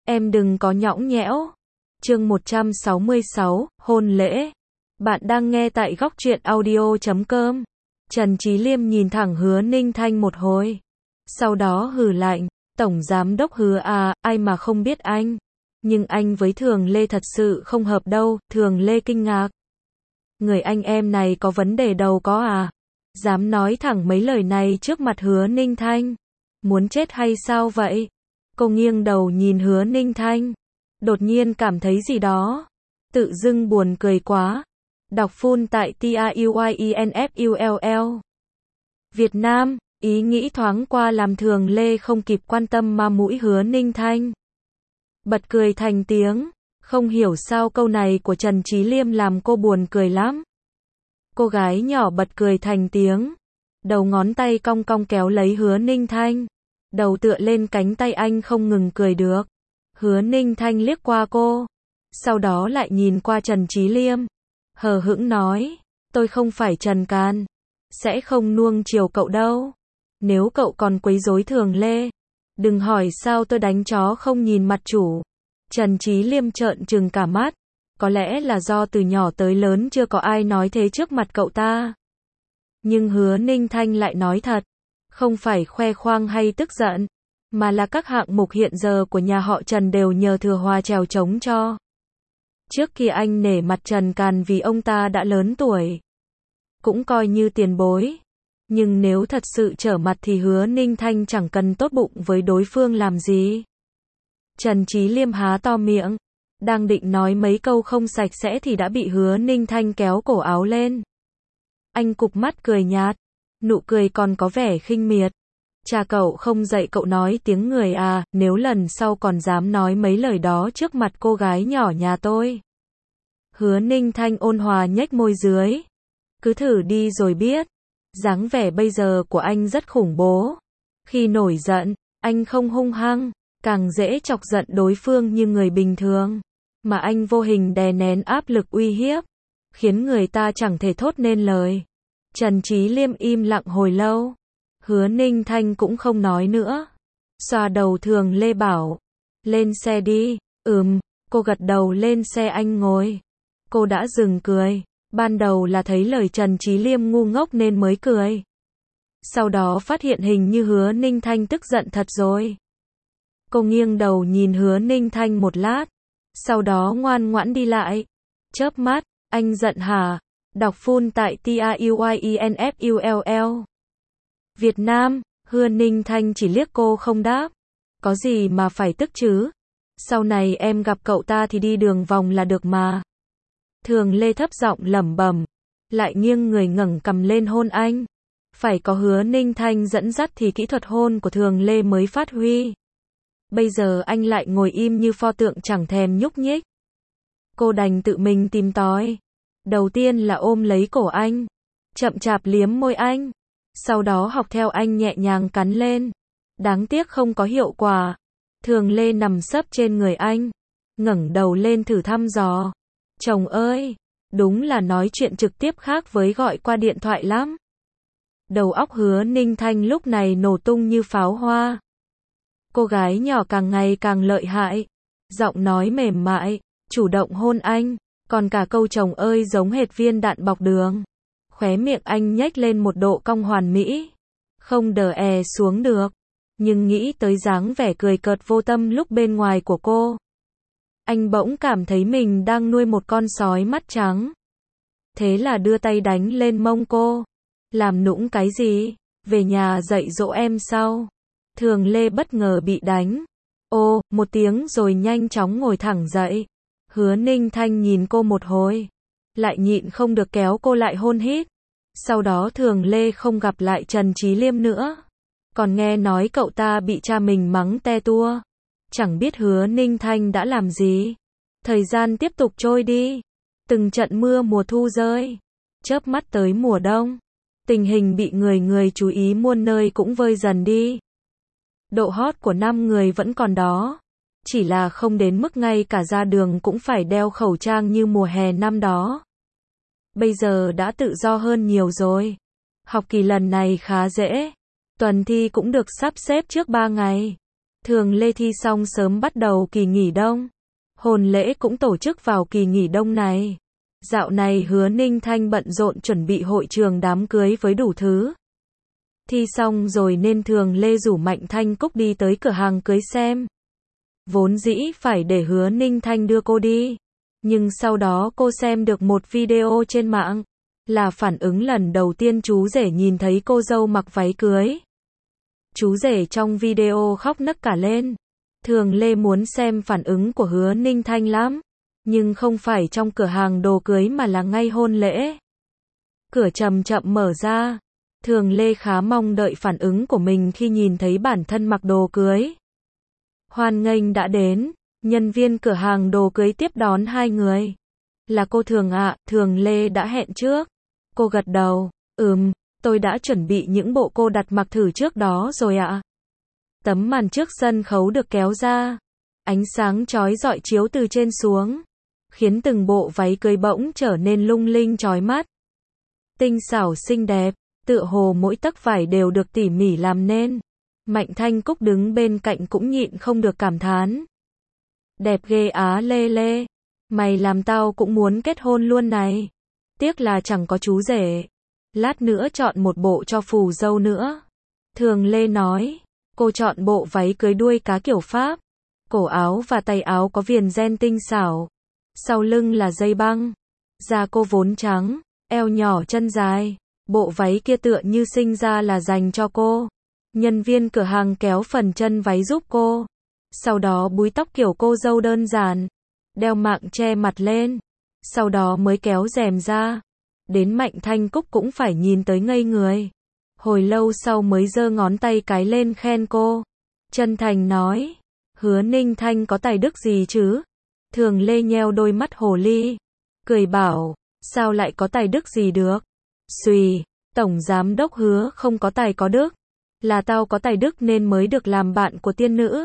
Em đừng có nhõng nhẽo. Chương 166, hôn lễ. Bạn đang nghe tại góc truyện audio.com. Trần Chí Liêm nhìn thẳng Hứa Ninh Thanh một hồi. Sau đó hừ lạnh, Tổng Giám Đốc Hứa à, ai mà không biết anh. Nhưng anh với Thường Lê thật sự không hợp đâu. Thường Lê kinh ngạc. Người anh em này có vấn đề đầu có à? Dám nói thẳng mấy lời này trước mặt Hứa Ninh Thanh. Muốn chết hay sao vậy? Cô nghiêng đầu nhìn Hứa Ninh Thanh. Đột nhiên cảm thấy gì đó. Tự dưng buồn cười quá. Đọc full tại TAUYINFULL. Việt Nam, ý nghĩ thoáng qua làm Thường Lê không kịp quan tâm ma mũi Hứa Ninh Thanh. Bật cười thành tiếng. Không hiểu sao câu này của Trần Chí Liêm làm cô buồn cười lắm. Cô gái nhỏ bật cười thành tiếng. Đầu ngón tay cong cong kéo lấy Hứa Ninh Thanh. Đầu tựa lên cánh tay anh không ngừng cười được. Hứa Ninh Thanh liếc qua cô. Sau đó lại nhìn qua Trần Chí Liêm. Hờ hững nói. Tôi không phải Trần Can. Sẽ không nuông chiều cậu đâu. Nếu cậu còn quấy rối Thường Lê. Đừng hỏi sao tôi đánh chó không nhìn mặt chủ. Trần Chí Liêm trợn trừng cả mắt. Có lẽ là do từ nhỏ tới lớn chưa có ai nói thế trước mặt cậu ta. Nhưng Hứa Ninh Thanh lại nói thật. Không phải khoe khoang hay tức giận, mà là các hạng mục hiện giờ của nhà họ Trần đều nhờ Thừa Hòa trèo trống cho. Trước kia anh nể mặt Trần Càn vì ông ta đã lớn tuổi. Cũng coi như tiền bối. Nhưng nếu thật sự trở mặt thì Hứa Ninh Thanh chẳng cần tốt bụng với đối phương làm gì. Trần Chí Liêm há to miệng. Đang định nói mấy câu không sạch sẽ thì đã bị Hứa Ninh Thanh kéo cổ áo lên. Anh cụp mắt cười nhạt. Nụ cười còn có vẻ khinh miệt. Cha cậu không dạy cậu nói tiếng người à, nếu lần sau còn dám nói mấy lời đó trước mặt cô gái nhỏ nhà tôi. Hứa Ninh Thanh ôn hòa nhếch môi dưới. Cứ thử đi rồi biết. Dáng vẻ bây giờ của anh rất khủng bố. Khi nổi giận, anh không hung hăng, càng dễ chọc giận đối phương như người bình thường. Mà anh vô hình đè nén áp lực uy hiếp, khiến người ta chẳng thể thốt nên lời. Trần Chí Liêm im lặng hồi lâu. Hứa Ninh Thanh cũng không nói nữa. Xoa đầu Thường Lê bảo. Lên xe đi. Cô gật đầu lên xe anh ngồi. Cô đã dừng cười. Ban đầu là thấy lời Trần Chí Liêm ngu ngốc nên mới cười. Sau đó phát hiện hình như Hứa Ninh Thanh tức giận thật rồi. Cô nghiêng đầu nhìn Hứa Ninh Thanh một lát. Sau đó ngoan ngoãn đi lại. Chớp mắt, anh giận hả? Đọc full tại TAUYINFULL. Việt Nam, Hứa Ninh Thanh chỉ liếc cô không đáp. Có gì mà phải tức chứ? Sau này em gặp cậu ta thì đi đường vòng là được mà. Thường Lê thấp giọng lẩm bẩm, lại nghiêng người ngẩng cằm lên hôn anh. Phải có Hứa Ninh Thanh dẫn dắt thì kỹ thuật hôn của Thường Lê mới phát huy. Bây giờ anh lại ngồi im như pho tượng chẳng thèm nhúc nhích. Cô đành tự mình tìm tòi. Đầu tiên là ôm lấy cổ anh, chậm chạp liếm môi anh, sau đó học theo anh nhẹ nhàng cắn lên. Đáng tiếc không có hiệu quả. Thường Lê nằm sấp trên người anh, ngẩng đầu lên thử thăm dò. Chồng ơi, đúng là nói chuyện trực tiếp khác với gọi qua điện thoại lắm. Đầu óc Hứa Ninh Thanh lúc này nổ tung như pháo hoa. Cô gái nhỏ càng ngày càng lợi hại, giọng nói mềm mại, chủ động hôn anh. Còn cả câu chồng ơi giống hệt viên đạn bọc đường. Khóe miệng anh nhếch lên một độ cong hoàn mỹ. Không đờ xuống được. Nhưng nghĩ tới dáng vẻ cười cợt vô tâm lúc bên ngoài của cô. Anh bỗng cảm thấy mình đang nuôi một con sói mắt trắng. Thế là đưa tay đánh lên mông cô. Làm nũng cái gì? Về nhà dạy dỗ em sau. Thường Lê bất ngờ bị đánh. Ô, một tiếng rồi nhanh chóng ngồi thẳng dậy. Hứa Ninh Thanh nhìn cô một hồi, lại nhịn không được kéo cô lại hôn hít. Sau đó Thường Lê không gặp lại Trần Chí Liêm nữa. Còn nghe nói cậu ta bị cha mình mắng te tua. Chẳng biết Hứa Ninh Thanh đã làm gì. Thời gian tiếp tục trôi đi. Từng trận mưa mùa thu rơi. Chớp mắt tới mùa đông. Tình hình bị người chú ý muôn nơi cũng vơi dần đi. Độ hot của 5 người vẫn còn đó. Chỉ là không đến mức ngay cả ra đường cũng phải đeo khẩu trang như mùa hè năm đó. Bây giờ đã tự do hơn nhiều rồi. Học kỳ lần này khá dễ. Tuần thi cũng được sắp xếp trước 3 ngày. Thường Lê thi xong sớm bắt đầu kỳ nghỉ đông. Hôn lễ cũng tổ chức vào kỳ nghỉ đông này. Dạo này Hứa Ninh Thanh bận rộn chuẩn bị hội trường đám cưới với đủ thứ. Thi xong rồi nên Thường Lê rủ Mạnh Thanh Cúc đi tới cửa hàng cưới xem. Vốn dĩ phải để Hứa Ninh Thanh đưa cô đi. Nhưng sau đó cô xem được một video trên mạng. Là phản ứng lần đầu tiên chú rể nhìn thấy cô dâu mặc váy cưới. Chú rể trong video khóc nấc cả lên. Thường Lê muốn xem phản ứng của Hứa Ninh Thanh lắm. Nhưng không phải trong cửa hàng đồ cưới mà là ngay hôn lễ. Cửa chậm chậm mở ra. Thường Lê khá mong đợi phản ứng của mình khi nhìn thấy bản thân mặc đồ cưới. Hoan nghênh đã đến. Nhân viên cửa hàng đồ cưới tiếp đón hai người. Là cô Thường ạ, Thường Lê đã hẹn trước. Cô gật đầu. Tôi đã chuẩn bị những bộ cô đặt mặc thử trước đó rồi ạ. Tấm màn trước sân khấu được kéo ra. Ánh sáng chói rọi chiếu từ trên xuống. Khiến từng bộ váy cưới bỗng trở nên lung linh chói mắt. Tinh xảo xinh đẹp, tựa hồ mỗi tấc vải đều được tỉ mỉ làm nên. Mạnh Thanh Cúc đứng bên cạnh cũng nhịn không được cảm thán. Đẹp ghê á Lê Lê. Mày làm tao cũng muốn kết hôn luôn này. Tiếc là chẳng có chú rể. Lát nữa chọn một bộ cho phù dâu nữa. Thường Lê nói. Cô chọn bộ váy cưới đuôi cá kiểu Pháp. Cổ áo và tay áo có viền ren tinh xảo. Sau lưng là dây băng. Da cô vốn trắng, eo nhỏ chân dài. Bộ váy kia tựa như sinh ra là dành cho cô. Nhân viên cửa hàng kéo phần chân váy giúp cô. Sau đó búi tóc kiểu cô dâu đơn giản. Đeo mạng che mặt lên. Sau đó mới kéo rèm ra. Đến Mạnh Thanh Cúc cũng phải nhìn tới ngây người. Hồi lâu sau mới giơ ngón tay cái lên khen cô. Chân thành nói. Hứa Ninh Thanh có tài đức gì chứ? Thường Lê nheo đôi mắt hồ ly. Cười bảo. Sao lại có tài đức gì được? Xùy. Tổng giám đốc Hứa không có tài có đức. Là tao có tài đức nên mới được làm bạn của tiên nữ.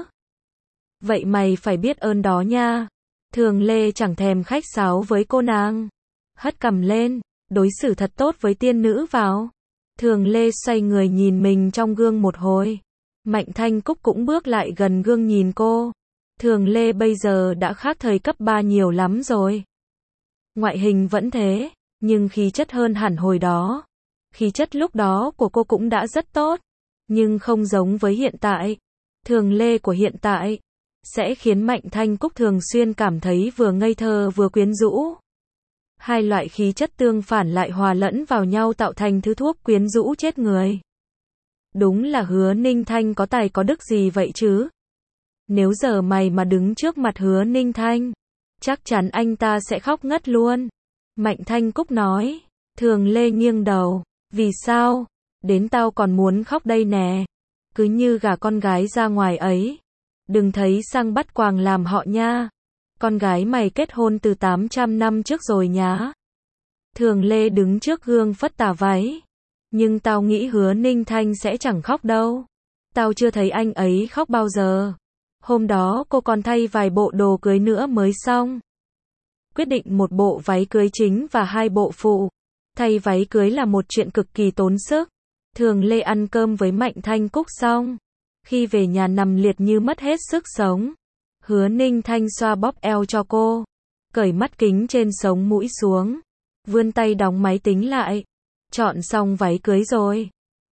Vậy mày phải biết ơn đó nha. Thường Lê chẳng thèm khách sáo với cô nàng. Hất cằm lên. Đối xử thật tốt với tiên nữ vào. Thường Lê xoay người nhìn mình trong gương một hồi. Mạnh Thanh Cúc cũng bước lại gần gương nhìn cô. Thường Lê bây giờ đã khác thời cấp 3 nhiều lắm rồi. Ngoại hình vẫn thế, nhưng khí chất hơn hẳn hồi đó. Khí chất lúc đó của cô cũng đã rất tốt, nhưng không giống với hiện tại. Thường Lê của hiện tại sẽ khiến Mạnh Thanh Cúc thường xuyên cảm thấy vừa ngây thơ vừa quyến rũ. Hai loại khí chất tương phản lại hòa lẫn vào nhau tạo thành thứ thuốc quyến rũ chết người. Đúng là Hứa Ninh Thanh có tài có đức gì vậy chứ? Nếu giờ mày mà đứng trước mặt Hứa Ninh Thanh, chắc chắn anh ta sẽ khóc ngất luôn. Mạnh Thanh Cúc nói. Thường Lê nghiêng đầu. Vì sao? Đến tao còn muốn khóc đây nè. Cứ như gả con gái ra ngoài ấy. Đừng thấy sang bắt quàng làm họ nha. Con gái mày kết hôn từ 800 năm trước rồi nhá. Thường Lê đứng trước gương phất tà váy. Nhưng tao nghĩ Hứa Ninh Thanh sẽ chẳng khóc đâu. Tao chưa thấy anh ấy khóc bao giờ. Hôm đó cô còn thay vài bộ đồ cưới nữa mới xong. Quyết định một bộ váy cưới chính và hai bộ phụ. Thay váy cưới là một chuyện cực kỳ tốn sức. Thường Lê ăn cơm với Mạnh Thanh Cúc xong. Khi về nhà nằm liệt như mất hết sức sống. Hứa Ninh Thanh xoa bóp eo cho cô. Cởi mắt kính trên sống mũi xuống. Vươn tay đóng máy tính lại. Chọn xong váy cưới rồi.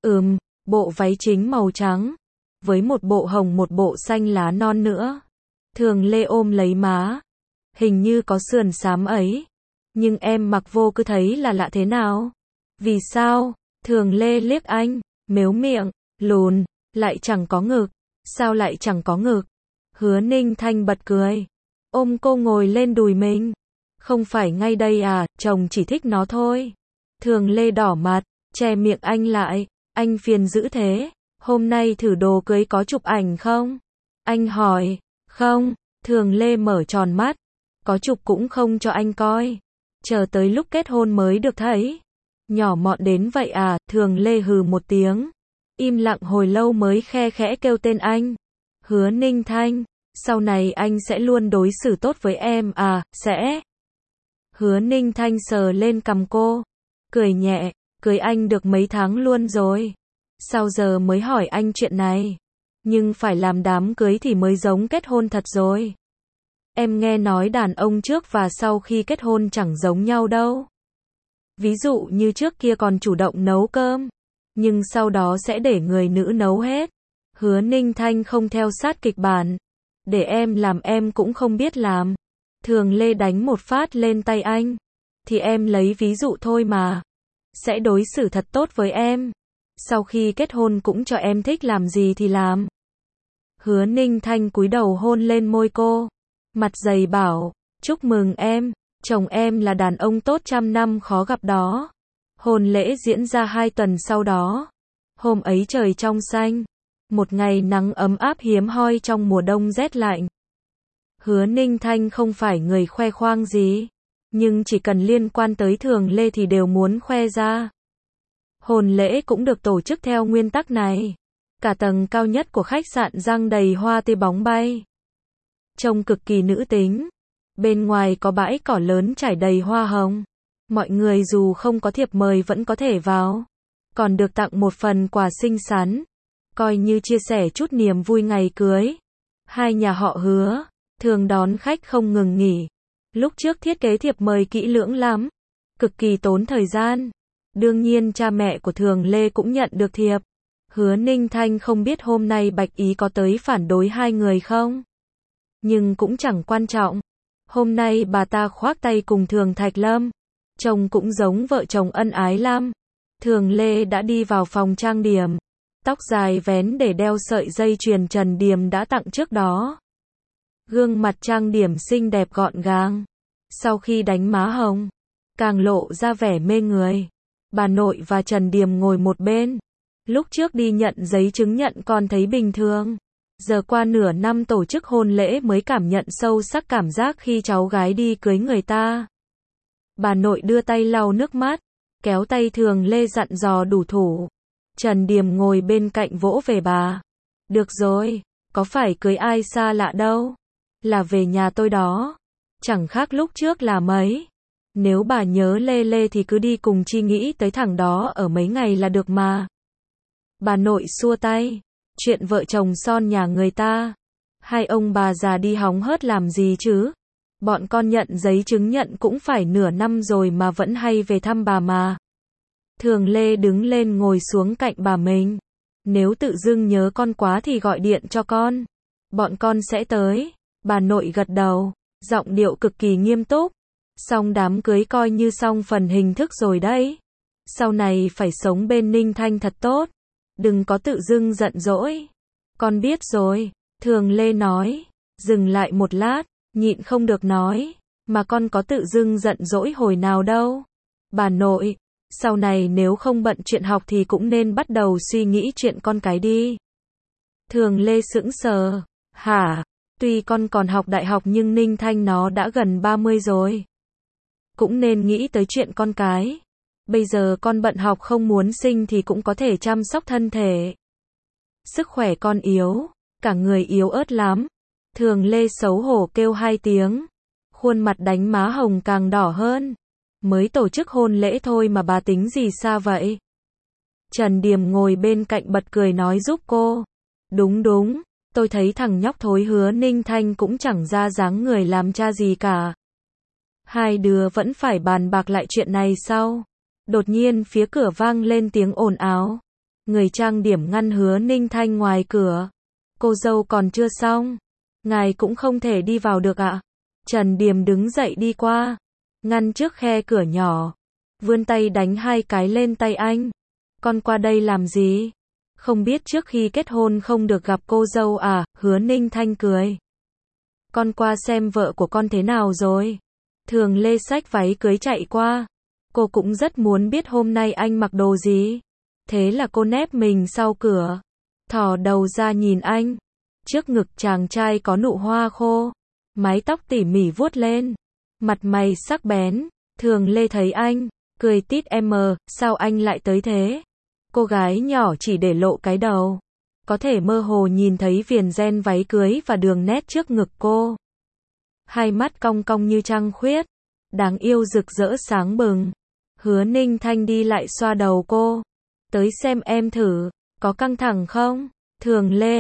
Bộ váy chính màu trắng. Với một bộ hồng một bộ xanh lá non nữa. Thường Lê ôm lấy má. Hình như có sườn xám ấy. Nhưng em mặc vô cứ thấy là lạ thế nào? Vì sao? Thường Lê liếc anh. Mếu miệng. Lùn. Lại chẳng có ngực. Sao lại chẳng có ngực? Hứa Ninh Thanh bật cười. Ôm cô ngồi lên đùi mình. Không phải ngay đây à, chồng chỉ thích nó thôi. Thường Lê đỏ mặt, che miệng anh lại. Anh phiền dữ thế. Hôm nay thử đồ cưới có chụp ảnh không? Anh hỏi. Không. Thường Lê mở tròn mắt. Có chụp cũng không cho anh coi. Chờ tới lúc kết hôn mới được thấy. Nhỏ mọn đến vậy à? Thường Lê hừ một tiếng. Im lặng hồi lâu mới khe khẽ kêu tên anh. Hứa Ninh Thanh. Sau này anh sẽ luôn đối xử tốt với em à? Sẽ. Hứa Ninh Thanh sờ lên cằm cô. Cười nhẹ. Cưới anh được mấy tháng luôn rồi. Sao giờ mới hỏi anh chuyện này? Nhưng phải làm đám cưới thì mới giống kết hôn thật rồi. Em nghe nói đàn ông trước và sau khi kết hôn chẳng giống nhau đâu. Ví dụ như trước kia còn chủ động nấu cơm, nhưng sau đó sẽ để người nữ nấu hết. Hứa Ninh Thanh không theo sát kịch bản. Để em làm em cũng không biết làm. Thường Lê đánh một phát lên tay anh. Thì em lấy ví dụ thôi mà. Sẽ đối xử thật tốt với em. Sau khi kết hôn cũng cho em thích làm gì thì làm. Hứa Ninh Thanh cúi đầu hôn lên môi cô. Mặt dày bảo, chúc mừng em, chồng em là đàn ông tốt trăm năm khó gặp đó. Hôn lễ diễn ra 2 tuần sau đó. Hôm ấy trời trong xanh. Một ngày nắng ấm áp hiếm hoi trong mùa đông rét lạnh. Hứa Ninh Thanh không phải người khoe khoang gì. Nhưng chỉ cần liên quan tới Thường Lê thì đều muốn khoe ra. Hôn lễ cũng được tổ chức theo nguyên tắc này. Cả tầng cao nhất của khách sạn răng đầy hoa tươi bóng bay. Trông cực kỳ nữ tính. Bên ngoài có bãi cỏ lớn trải đầy hoa hồng. Mọi người dù không có thiệp mời vẫn có thể vào. Còn được tặng một phần quà xinh xắn. Coi như chia sẻ chút niềm vui ngày cưới. Hai nhà họ Hứa thường đón khách không ngừng nghỉ. Lúc trước thiết kế thiệp mời kỹ lưỡng lắm. Cực kỳ tốn thời gian. Đương nhiên cha mẹ của Thường Lê cũng nhận được thiệp. Hứa Ninh Thanh không biết hôm nay Bạch Ý có tới phản đối hai người không. Nhưng cũng chẳng quan trọng. Hôm nay bà ta khoác tay cùng Thường Thạch Lâm. Trông cũng giống vợ chồng ân ái lắm. Thường Lê đã đi vào phòng trang điểm. Tóc dài vén để đeo sợi dây chuyền Trần Điềm đã tặng trước đó. Gương mặt trang điểm xinh đẹp gọn gàng. Sau khi đánh má hồng, càng lộ ra vẻ mê người. Bà nội và Trần Điềm ngồi một bên. Lúc trước đi nhận giấy chứng nhận còn thấy bình thường. Giờ qua nửa năm tổ chức hôn lễ mới cảm nhận sâu sắc cảm giác khi cháu gái đi cưới người ta. Bà nội đưa tay lau nước mắt, kéo tay Thường Lê dặn dò đủ thủ. Trần Điềm ngồi bên cạnh vỗ về bà. Được rồi, có phải cưới ai xa lạ đâu. Là về nhà tôi đó. Chẳng khác lúc trước là mấy. Nếu bà nhớ Lê Lê thì cứ đi cùng Chi Nghĩ tới thẳng đó ở mấy ngày là được mà. Bà nội xua tay. Chuyện vợ chồng son nhà người ta. Hai ông bà già đi hóng hớt làm gì chứ. Bọn con nhận giấy chứng nhận cũng phải nửa năm rồi mà vẫn hay về thăm bà mà. Thường Lê đứng lên ngồi xuống cạnh bà mình. Nếu tự dưng nhớ con quá thì gọi điện cho con. Bọn con sẽ tới. Bà nội gật đầu, giọng điệu cực kỳ nghiêm túc. Xong đám cưới coi như xong phần hình thức rồi đấy. Sau này phải sống bên Ninh Thanh thật tốt. Đừng có tự dưng giận dỗi. Con biết rồi, Thường Lê nói. Dừng lại một lát, nhịn không được nói. Mà con có tự dưng giận dỗi hồi nào đâu. Bà nội, sau này nếu không bận chuyện học thì cũng nên bắt đầu suy nghĩ chuyện con cái đi. Thường Lê sững sờ. Hả? Tuy con còn học đại học nhưng Ninh Thanh nó đã gần 30 rồi. Cũng nên nghĩ tới chuyện con cái. Bây giờ con bận học không muốn sinh thì cũng có thể chăm sóc thân thể. Sức khỏe con yếu, cả người yếu ớt lắm. Thường Lê xấu hổ kêu 2 tiếng. Khuôn mặt đánh má hồng càng đỏ hơn. Mới tổ chức hôn lễ thôi mà bà tính gì xa vậy? Trần Điềm ngồi bên cạnh bật cười nói giúp cô. Đúng, tôi thấy thằng nhóc thối Hứa Ninh Thanh cũng chẳng ra dáng người làm cha gì cả. Hai đứa vẫn phải bàn bạc lại chuyện này sau. Đột nhiên phía cửa vang lên tiếng ồn ào. Người trang điểm ngăn Hứa Ninh Thanh ngoài cửa. Cô dâu còn chưa xong. Ngài cũng không thể đi vào được ạ. Trần Điềm đứng dậy đi qua. Ngăn trước khe cửa nhỏ. Vươn tay đánh 2 cái lên tay anh. Con qua đây làm gì? Không biết trước khi kết hôn không được gặp cô dâu à? Hứa Ninh Thanh cười. Con qua xem vợ của con thế nào rồi. Thường Lê xách váy cưới chạy qua. Cô cũng rất muốn biết hôm nay anh mặc đồ gì. Thế là cô nép mình sau cửa. Thò đầu ra nhìn anh. Trước ngực chàng trai có nụ hoa khô. Mái tóc tỉ mỉ vuốt lên. Mặt mày sắc bén. Thường Lê thấy anh. Cười tít sao anh lại tới thế? Cô gái nhỏ chỉ để lộ cái đầu. Có thể mơ hồ nhìn thấy viền ren váy cưới và đường nét trước ngực cô. Hai mắt cong cong như trăng khuyết. Đáng yêu rực rỡ sáng bừng. Hứa Ninh Thanh đi lại xoa đầu cô. Tới xem em thử. Có căng thẳng không? Thường Lê.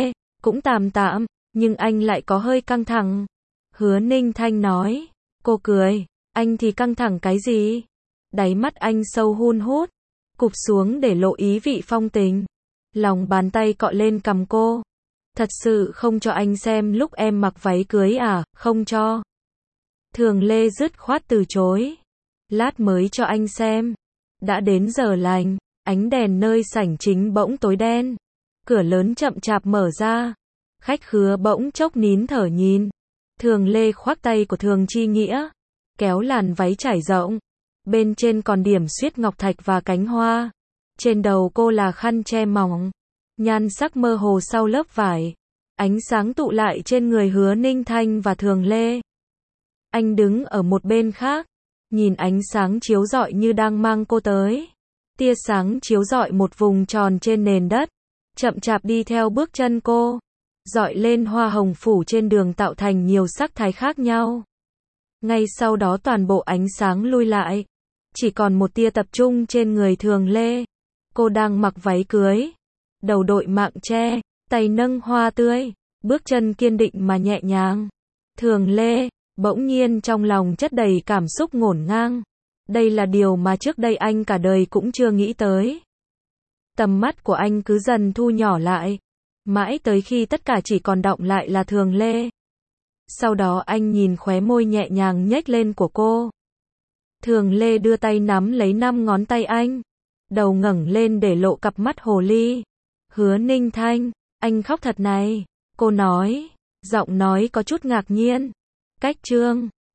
Cũng tạm tạm, nhưng anh lại có hơi căng thẳng. Hứa Ninh Thanh nói. Cô cười. Anh thì căng thẳng cái gì? Đáy mắt anh sâu hun hút, cụp xuống để lộ ý vị phong tình. Lòng bàn tay cọ lên cằm cô. Thật sự không cho anh xem lúc em mặc váy cưới à? Không cho. Thường Lê dứt khoát từ chối. Lát mới cho anh xem. Đã đến giờ lành, ánh đèn nơi sảnh chính bỗng tối đen. Cửa lớn chậm chạp mở ra. Khách khứa bỗng chốc nín thở nhìn. Thường Lê khoác tay của Thường Chi Nghĩa, kéo làn váy trải rộng. Bên trên còn điểm xuyết ngọc thạch và cánh hoa. Trên đầu cô là khăn che mỏng, nhan sắc mơ hồ sau lớp vải. Ánh sáng tụ lại trên người Hứa Ninh Thanh và Thường Lê. Anh đứng ở một bên khác, nhìn ánh sáng chiếu rọi như đang mang cô tới. Tia sáng chiếu rọi một vùng tròn trên nền đất, chậm chạp đi theo bước chân cô, rọi lên hoa hồng phủ trên đường tạo thành nhiều sắc thái khác nhau. Ngay sau đó toàn bộ ánh sáng lui lại, chỉ còn một tia tập trung trên người Thường Lê. Cô đang mặc váy cưới, đầu đội mạng che, tay nâng hoa tươi, bước chân kiên định mà nhẹ nhàng. Thường Lê, bỗng nhiên trong lòng chất đầy cảm xúc ngổn ngang. Đây là điều mà trước đây anh cả đời cũng chưa nghĩ tới. Tầm mắt của anh cứ dần thu nhỏ lại, mãi tới khi tất cả chỉ còn đọng lại là Thường Lê. Sau đó anh nhìn khóe môi nhẹ nhàng nhếch lên của cô. Thường Lê đưa tay nắm lấy 5 ngón tay anh, đầu ngẩng lên để lộ cặp mắt hồ ly. Hứa Ninh Thanh, anh khóc thật này, cô nói, giọng nói có chút ngạc nhiên. Cách chương